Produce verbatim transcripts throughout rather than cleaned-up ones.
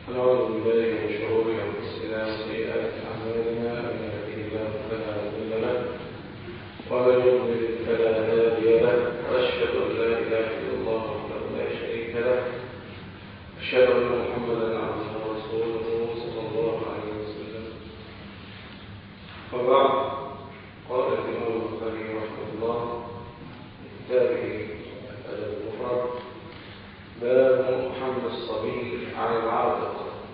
ونعوذ بالله من شرور أنفسنا وسيئات أعمالنا، من يهده الله فلا مضل له ومن يضلل فلا هادي له، وأشهد أن لا إله إلا الله وحده لا شريك له، أشهد أن محمدا عبده ورسوله صلى الله عليه وسلم. وبعد، قال الإمام البخاري رحمه الله في كتابه الأدب المفرد: باب حمل الصبي على العاتق.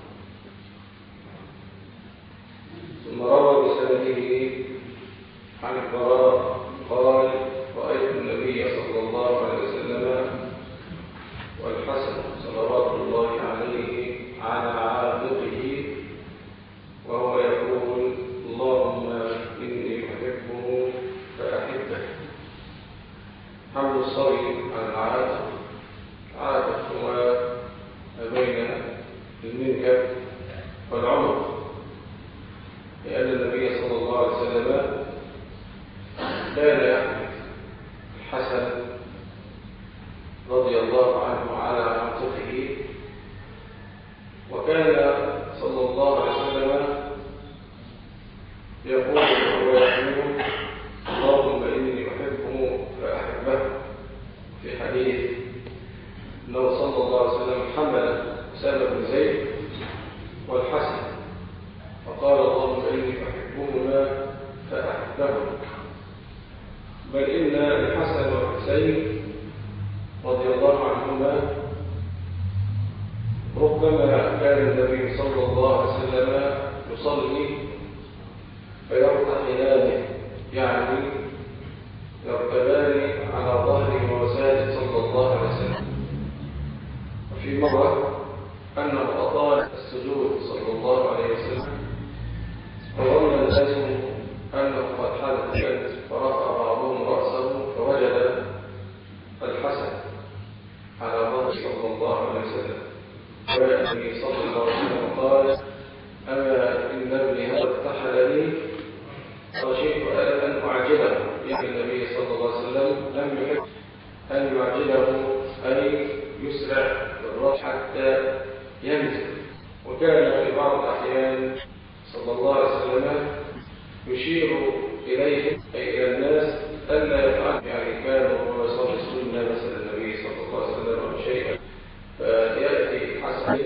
ثم روى بسنده عن البراء قال: رأيت النبي صلى الله عليه وسلم والحسن صلوات الله عليه على عاتقه وهو يقول: اللهم إني أحبه فأحبه. حمل الصبي على العاتق، العاتق هو ما بين المنكب والعنق، لأن النبي صلى الله عليه وسلم كان يحمل الحسن رضي الله عنه على عاتقه، وكان صلى الله عليه وسلم يقول وهو يحمله: اللهم إني أحبه فأحبه. في حديث أنه صلى الله عليه وسلم حمل أسامة بن زيد والحسن فقال: اللهم إني أحبهما فأحبهم. بل إن الحسن والحسين رضي الله عنهما ربما كان النبي صلى الله عليه وسلم يصلي فيرتحلان، يعني يركبان على ظهره وساجد صلى الله عليه وسلم. وفي مرة أنه أطال السجود صلى الله عليه وسلم، فظن الناس أنه قد حدث شيء، فرفع بعضهم رأسه فوجد الحسن على ظهره صلى الله عليه وسلم. وجاء النبي صلى الله عليه وسلم وقال: أما إن ابني هذا ارتحلني خشيت أن أعجله. يعني النبي صلى الله عليه وسلم لم يحب أن يعجله، أي يسرع بالرأس حتى ينزل. وكان في بعض الأحيان صلى الله عليه وسلم يشير إليهم أي إلى الناس ألا يفعل، يعني كان وهو يصلي السنة مثل النبي صلى الله عليه وسلم أو شيئا، فيأتي حسن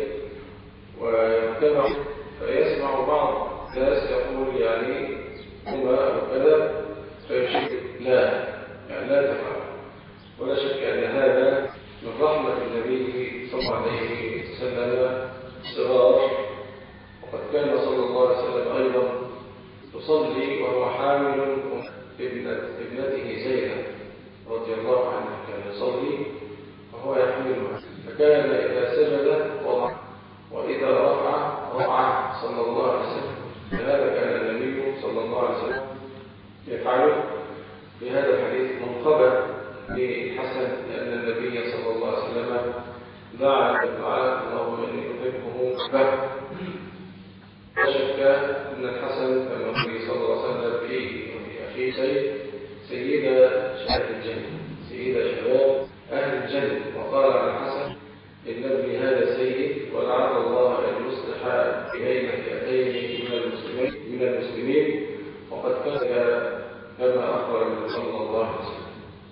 ويتبع فيسمع بعض الناس يقول يعني هما أو كذا، فيشير لا، يعني لا تفعل. ولا شك أن هذا من رحمة النبي صلى الله عليه وسلم الصغار. وقد كان صلى الله عليه وسلم أيضا يصلي وهو حامل ابنة ابنته زينب رضي الله عنها، كان يصلي وهو يحملها، فكان إذا سجد وضع وإذا رفع رفع صلى الله عليه وسلم. لهذا كان النبي صلى الله عليه وسلم يفعله. في هذا الحديث منقبة للحسن، لأن النبي صلى الله عليه وسلم دعا بالدعاء: اللهم إني أحبه به. لا شك أن الحسن كما النبي صلى الله عليه وسلم فيه وفي أخيه سيد سيد شباب الجنة، سيد شباب أهل الجنة. وقال عن الحسن: إن ابني هذا سيد، ولعل الله أن يصلح بين فئتين من المسلمين من المسلمين وقد كان كما أخبر النبي صلى الله عليه وسلم.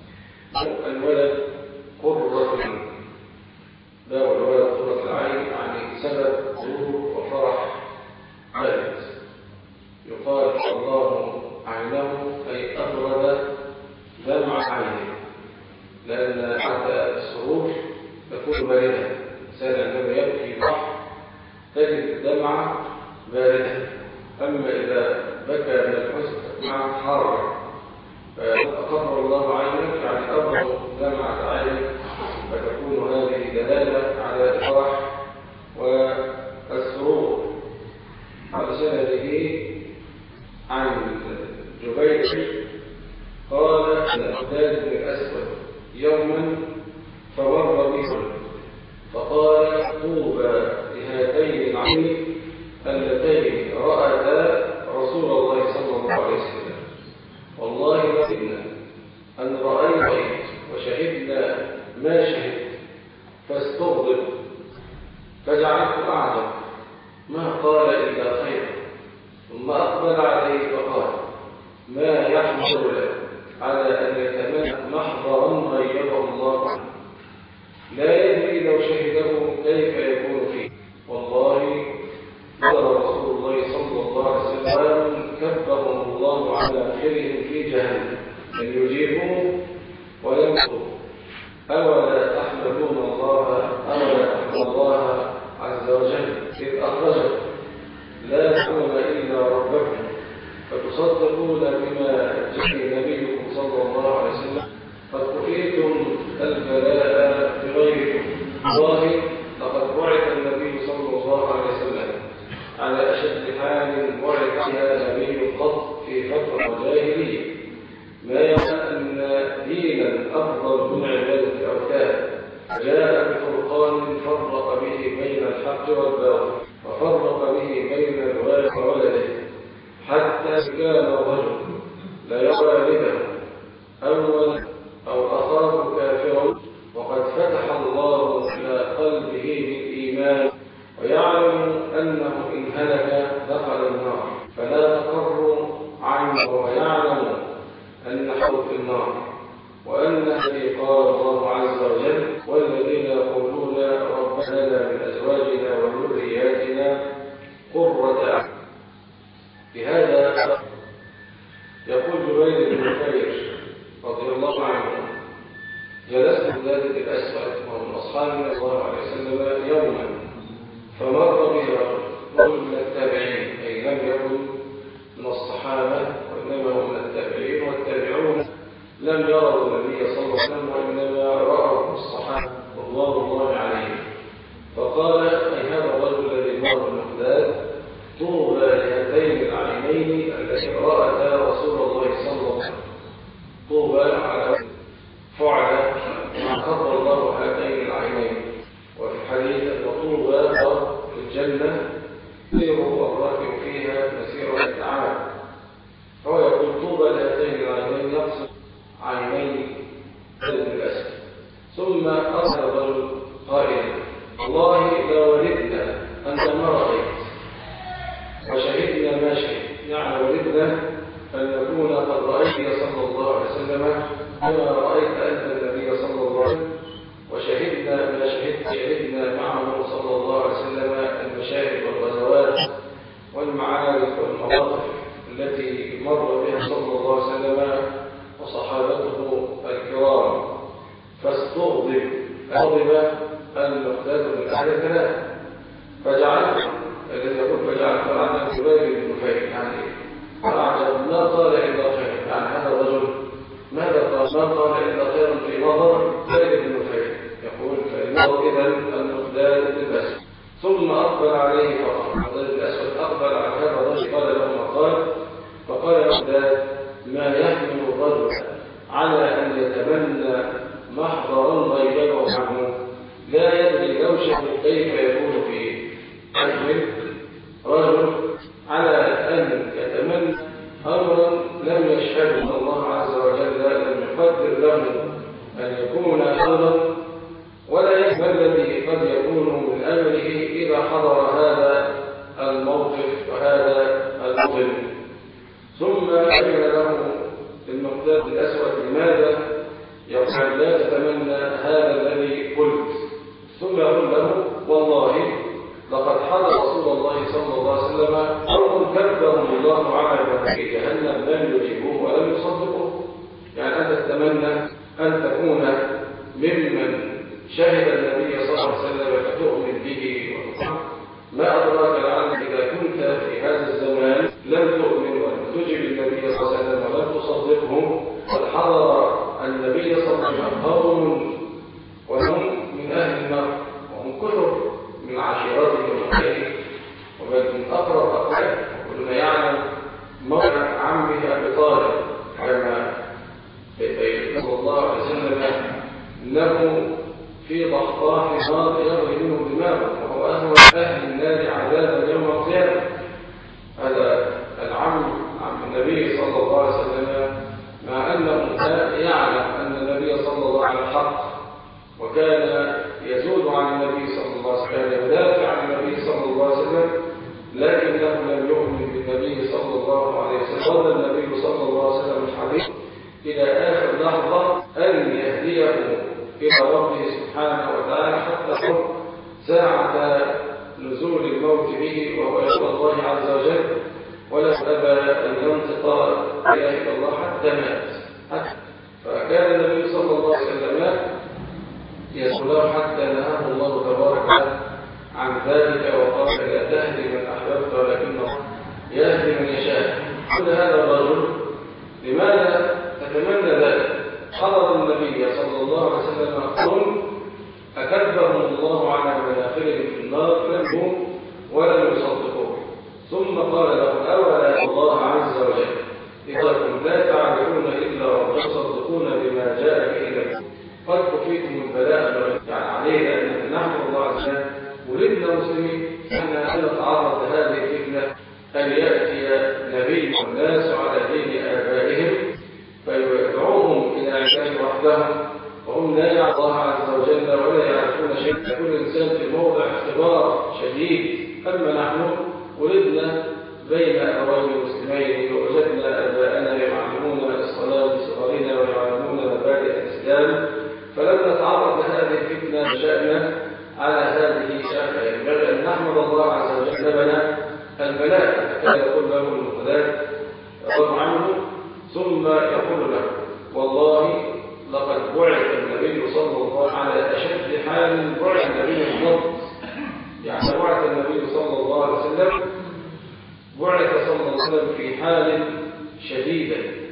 الولد قرة العين، داو الولد قرة العين، يعني سبب سرور وفرح عائد. يقال الله عينه أي أبرد دمع عينه، لأن حتى السرور تكون باردة. الإنسان عندما يبكي البحر تجد الدمع باردة، أما إذا بكى من الحزن مع حارة، فأقر الله عينك يعني أبرد دمعة عينك، فتكون هذه دلالة على الفرح والسرور. على سنده عن جبير قال: المقداد بن الأسود يوما فمر بهم فقال: طوبى لهاتين العين اللتين رأتا رسول الله صلى الله عليه وسلم، والله لقدنا أن رأينا وشهدنا ما شهد، فاستغضب فجعلت أعجب ما قال إلا خيرا، ثم أقبل عليه فقال: ما يحمل له على أن يتمنى محضرا غيره الله عنه، لا يدري لو شهده كيف يكون فيه. والله قال رسول الله صلى الله عليه وسلم: كبرهم الله على آخرهم في جهنم، لن يجيبوا ولم يقولوا: أولا تحمدون الله أولا تحمد الله عز وجل إذ أخرجكم لا تحمدون إلا ربكم فتصدقون بما جاء نبيكم صلى الله عليه وسلم قد كفيتم البلاء بغيركم. والله لقد بعث النبي صلى الله عليه وسلم على أشد حال بعث فيها نبي قط في فترة الجاهلية، ما يرى أن دينا أفضل من عبادة الأوثان، جاء بفرقان فرق به بين الحق والباطل وفرق به بين الوالد وولده، حتى كان الرجل لا يرى والده أولا أو أخاه كافرا وقد فتح الله على قلبه بالإيمان ويعلم أنه إن هلك دخل النار، فلا تقر عنه ويعلم أن حوض في النار، وأن الذي قال الله عز وجل: والذين يقولون ربنا لنا من أزواجنا وذرياتنا قرة أعين. بهذا يقول جبير بن نفير رضي الله عنه: جلست بذات الأسود ومن أصحاب النبي صلى الله عليه وسلم يوما، فمر به رجل من التابعين، أي لم يكن من الصحابة وإنما هو من التابعين، والتابعون لم يروا النبي صلى الله عليه وسلم وإنما رأوا الصحابة رضوان الله عليهم. فقال: أي هذا الرجل الذي مر بالمقداد طوبى لهاتين العينين التي رأتا رسول الله صلى الله عليه وسلم. طوبى على فعل ما قدر الله هاتين العينين. وفي الحديث أن طوبى في الجنة يسير الراكب فيها مسيرة عام. هو يقول: طوبى لهاتين العينين، يقصد عيني ابن الأسد. ثم أرسل الرجل قائلا: والله لوددنا أنت ما رأيت وشهدنا ما شهد، يعني وددنا أن نكون قد رأيت صلى الله عليه وسلم كما رأيت أنت النبي صلى الله عليه وسلم، وشهدنا ما شهدت شهدنا معه صلى الله عليه وسلم المشاهد والغزوات والمعارك والمواقف التي مر بها صلى الله عليه وسلم وصحابته الكرام. فاستغضب غضب المقداد من أهل الكلام، فجعلت الذي يقول فجعلت عن جبير بن نفير، يعني أعجب ما قال إلا خير، يعني هذا الرجل ماذا قال؟ ما قال إلا خيرا في نظر جبير بن نفير. يقول: فإنه إذا المقداد بن الأسود. ثم أقبل عليه فقال: المقداد بن الأسود أقبل على هذا الرجل قال له ما قال، فقال المقداد: ما يحمل الرجل على أن يتمنى محضرا غيبه عنه، لا يدري لو شهد كيف يكون فيه. يحمل رجل على أن يتمنى أمرا لم يشهده الله عز وجل، لم يقدر له أن يكون خيرا، ولا يحمل الذي قد يكون من أمره إذا حضر هذا الموقف وهذا الموطن. ثم بين له المقداد الأسود لماذا يقول لا تتمنى هذا الذي قلت. ثم يقول له: والله لقد حضر رسول الله صلى الله عليه وسلم قوم كذبهم الله على في جهنم لم يجيبوه ولم يصدقوه. يعني أنت تتمنى أن تكون ممن شهد النبي صلى الله عليه وسلم فتؤمن به وتطيعه. ما أدراك لعل إذا كنت في هذا الزمان لم تؤمن ولم تجب النبي صلى الله عليه وسلم ولم تصدقه، قد حضر النبي صلى الله عليه وسلم قوم وهم من أهل النار وهم كثر من عشيرته ومحيته وبل من أقرب أقرب. وكلنا يعلم موقع عمه أبي طالب كما صلى الله عليه وسلم له في ضحضاح نار يغلي منه دماغه، وهو أهون أهل النار عذابا يوم القيامة. هذا العم عم النبي صلى الله عليه وسلم، مع أنه يعلم أن النبي صلى الله عليه وسلم حق، وكان يزود عن النبي صلى الله عليه وسلم، كان يدافع عن النبي صلى الله عليه وسلم، صلى النبي صلى الله عليه وسلم الحديث إلى آخر لحظة أن يهديه إلى ربه سبحانه وتعالى حتى ساعة نزول الموت به وهو يرضى الله عز وجل، ولا أبى أن ينطق لا إله إلا الله حتى مات. فكان النبي صلى الله عليه وسلم يسأله حتى نهاه الله تبارك عن ذلك وقال لا تهدي من أحببت ولكن الله يهدي من يشاء. قال هذا الرجل لماذا تتمنى ذلك؟ حضر النبي صلى الله عليه وسلم قوم أكذبهم الله على مناخرهم في النار لم يؤمنوا ولم يصدقوه، ثم قال لهم أولا الله عز وجل إذا كنتم لا تعرفون إلا ربكم تصدقون بما جاء به إليكم قد كفيتم البلاء يعني علينا أن نحمد الله عز وجل ولدنا مسلمين أن نتعرض لهذه الفتنة أن يأتي نبي والناس على دين آبائهم فيدعوهم إلى عباده وحدهم وهم لا يعرفون الله عز وجل ولا يعرفون شيء. كل إنسان في موضع اختبار شديد. أما نحن ولدنا بين أبوين مسلمين ووجدنا آباءنا يعلمون الصلاة بصغرنا ويعلمون مبادئ الإسلام، فلم نتعرض لهذه الفتنة شأننا على هذه الشافعية. ينبغي أن نحمد الله عز وجل لنا البلاء. كان يقول له المخلات رضوا عنه ثم يقول له والله لقد بعث النبي صلى الله عليه وسلم على أشد حال بعث النبي الضبط. يعني بعث النبي صلى الله عليه وسلم بعث صلى الله عليه وسلم في حال شديدة،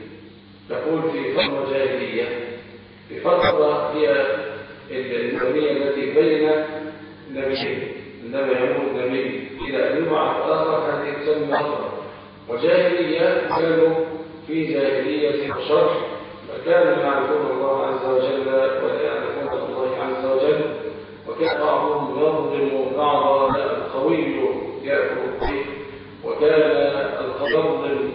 تقول في فترة جاهلية، في فترة هي الزمنية التي بين نبيين، النبي يموت نبي إلى أن يبعث آخر، هذه تسمى فترة. وجاهلية كانوا في جاهلية الشرع، فكانوا يعرفون الله عز وجل ولا يعرفون الله عز وجل، وكان بعضهم يظلم بعضا، القوي يأكل به وكان الخضر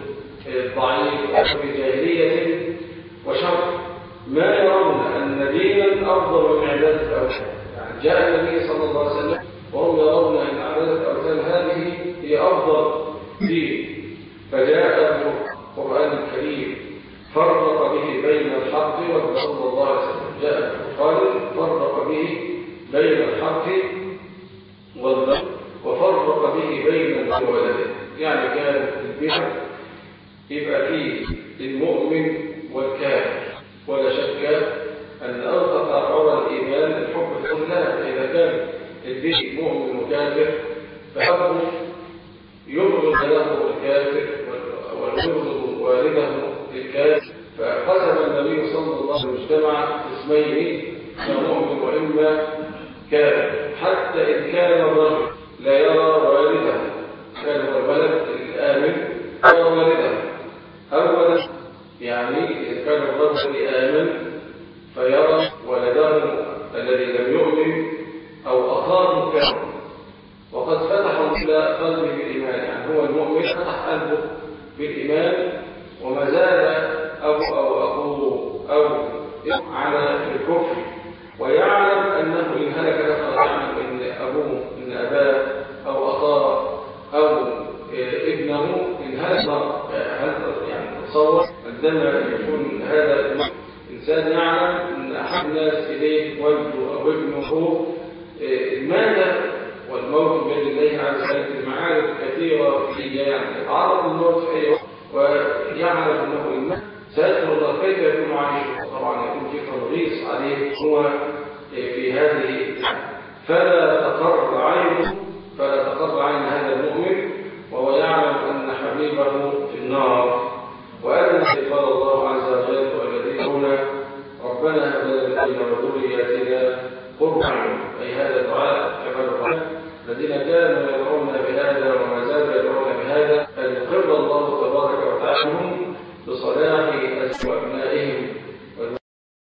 الضعيف في جاهلية وشر. ما يرون أن دينا أفضل من عبادة الأوثان. يعني جاء النبي صلى الله عليه وسلم وهم يرون أن عبادة الأوثان هذه هي أفضل دين، فجاء القرآن الكريم فرق به بين الحق والباطل. صلى الله عليه وسلم جاء القرآن فرق به بين الحق والباطل وفرق به بين المرء وولده. يعني كان البشر يبقى فيه المؤمن والكافر، ولا شك أن أوثق عرى الإيمان الحب في الله. إذا كان البشر مؤمن وكافر فحبه يبغض له الكافر ويبغض والده الكافر. فقسم النبي صلى الله عليه وسلم المجتمع قسمين، إما مؤمن وإما كافر، حتى إن كان الرجل لا يرى والده، كان هو الولد الآمن يرى والده أولا، يعني إذا كان الرجل آمن فيرى ولده الذي لم يؤمن أو أخاه مكافر، وقد فتحوا إلى قلبه بالإيمان. يعني هو المؤمن فتح قلبه بالإيمان وما زال أبو أو أخوه أو على الكفر، ويعلم أنه إن هلك دخل، يعلم أن أبوه إن أباه أو أخاه أو ابنه إن هلك. يعني تصور عندما يكون هذا الإنسان يعلم أن أحد الناس إليه والده أو ابنه مات والموت بين الله عز وجل. المعارف كثيرة فيه، يعني يتعرض للموت في أي وقت ويعلم أنه إن سيدخل الله كيف يكون عايشه. طبعا يكون في تنغيص عليه، هو